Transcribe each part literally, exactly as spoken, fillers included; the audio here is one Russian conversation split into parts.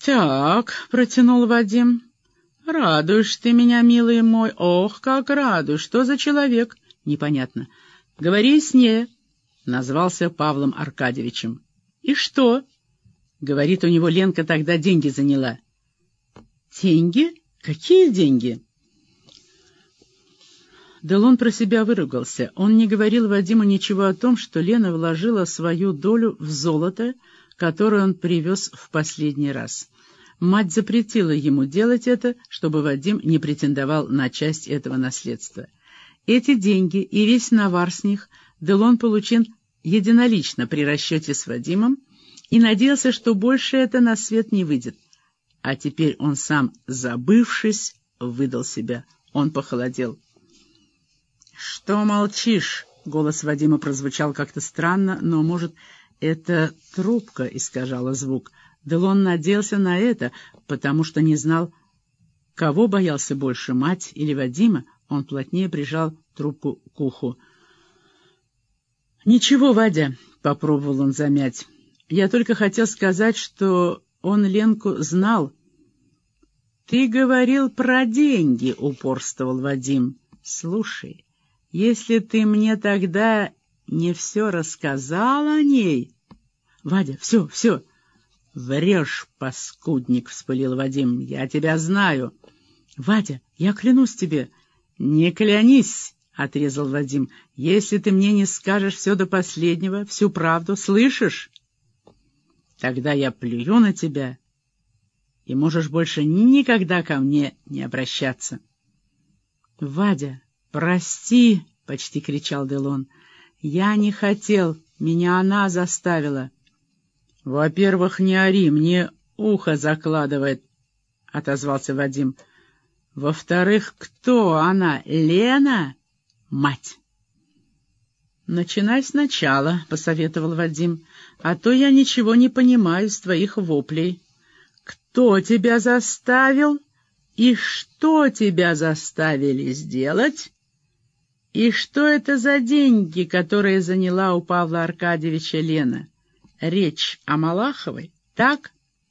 «Так», — протянул Вадим, — «радуешь ты меня, милый мой, ох, как радуешь, что за человек?» «Непонятно. Говори яснее», — назвался Павлом Аркадьевичем. «И что?» Говорит, у него Ленка тогда деньги заняла. «Деньги? Какие деньги?» Делон про себя выругался. Он не говорил Вадиму ничего о том, что Лена вложила свою долю в золото, которое он привез в последний раз. Мать запретила ему делать это, чтобы Вадим не претендовал на часть этого наследства. Эти деньги и весь навар с них Делон получил единолично при расчете с Вадимом и надеялся, что больше это на свет не выйдет. А теперь он сам, забывшись, выдал себя. Он похолодел. «Что молчишь?» — голос Вадима прозвучал как-то странно, но, может, эта трубка искажала звук. Делон надеялся на это, потому что не знал, кого боялся больше, мать или Вадима. Он плотнее прижал трубку к уху. «Ничего, Вадя», — попробовал он замять. «Я только хотел сказать, что он Ленку знал». «Ты говорил про деньги», — упорствовал Вадим. «Слушай, если ты мне тогда не все рассказал о ней...» «Вадя, все, все!» «Врешь, паскудник!» — вспылил Вадим. «Я тебя знаю!» «Вадя, я клянусь тебе!» «Не клянись!» — отрезал Вадим. «Если ты мне не скажешь все до последнего, всю правду, слышишь? Тогда я плюю на тебя, и можешь больше никогда ко мне не обращаться». «Вадя, прости!» — почти кричал Делон. «Я не хотел, меня она заставила». «Во-первых, не ори, мне ухо закладывает», — отозвался Вадим. «Во-вторых, кто она? Лена? Мать». «Начинай сначала», — посоветовал Вадим, — «а то я ничего не понимаю из твоих воплей. Кто тебя заставил? И что тебя заставили сделать? И что это за деньги, которые заняла у Павла Аркадьевича Лена? Речь о Малаховой, так?»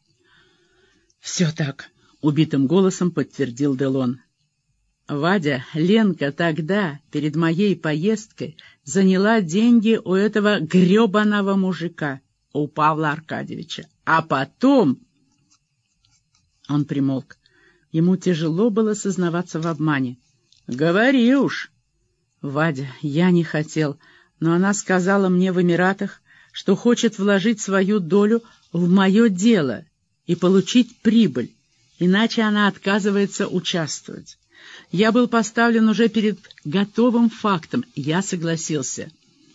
«Все так», — убитым голосом подтвердил Делон. «Вадя, Ленка тогда, перед моей поездкой, заняла деньги у этого гребаного мужика, у Павла Аркадьевича. А потом...» Он примолк. Ему тяжело было сознаваться в обмане. «Говори уж!» «Вадя, я не хотел, но она сказала мне в Эмиратах, что хочет вложить свою долю в мое дело и получить прибыль, иначе она отказывается участвовать. Я был поставлен уже перед готовым фактом, я согласился».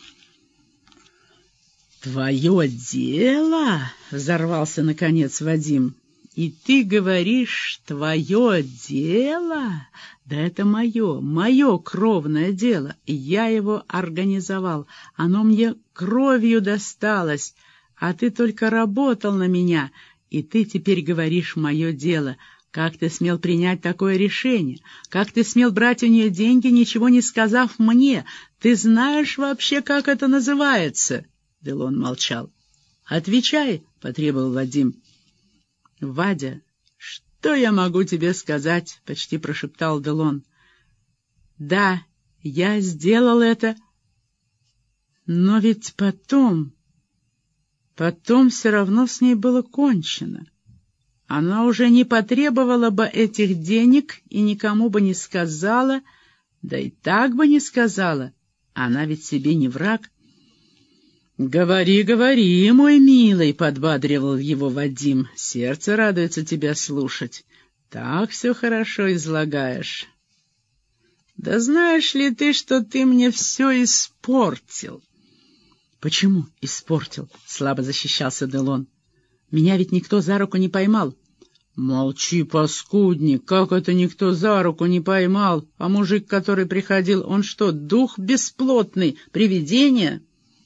«Твое дело?» — взорвался наконец Вадим. «И ты говоришь, твое дело? Да это мое, мое кровное дело. Я его организовал, оно мне кровью досталось, а ты только работал на меня, и ты теперь говоришь «мое дело». Как ты смел принять такое решение? Как ты смел брать у нее деньги, ничего не сказав мне? Ты знаешь вообще, как это называется?» Делон молчал. «Отвечай», — потребовал Вадим. «Вадя, что я могу тебе сказать?» — почти прошептал Делон. «Да, я сделал это, но ведь потом... Потом все равно с ней было кончено. Она уже не потребовала бы этих денег и никому бы не сказала, да и так бы не сказала. Она ведь себе не враг». «Говори, говори, мой милый», — подбадривал его Вадим. «Сердце радуется тебя слушать. Так все хорошо излагаешь». «Да знаешь ли ты, что ты мне все испортил?» «Почему испортил?» — слабо защищался Делон. «Меня ведь никто за руку не поймал». «Молчи, паскудник, как это никто за руку не поймал? А мужик, который приходил, он что, дух бесплотный, привидение?»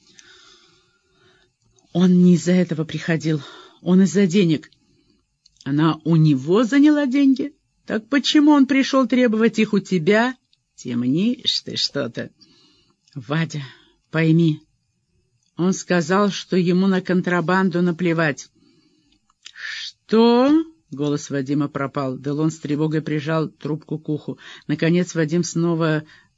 «Он не из-за этого приходил, он из-за денег». «Она у него заняла деньги? Так почему он пришел требовать их у тебя? Темнишь ты что-то». «Вадя, пойми, он сказал, что ему на контрабанду наплевать». «Что?» — голос Вадима пропал. Делон с тревогой прижал трубку к уху. Наконец Вадим снова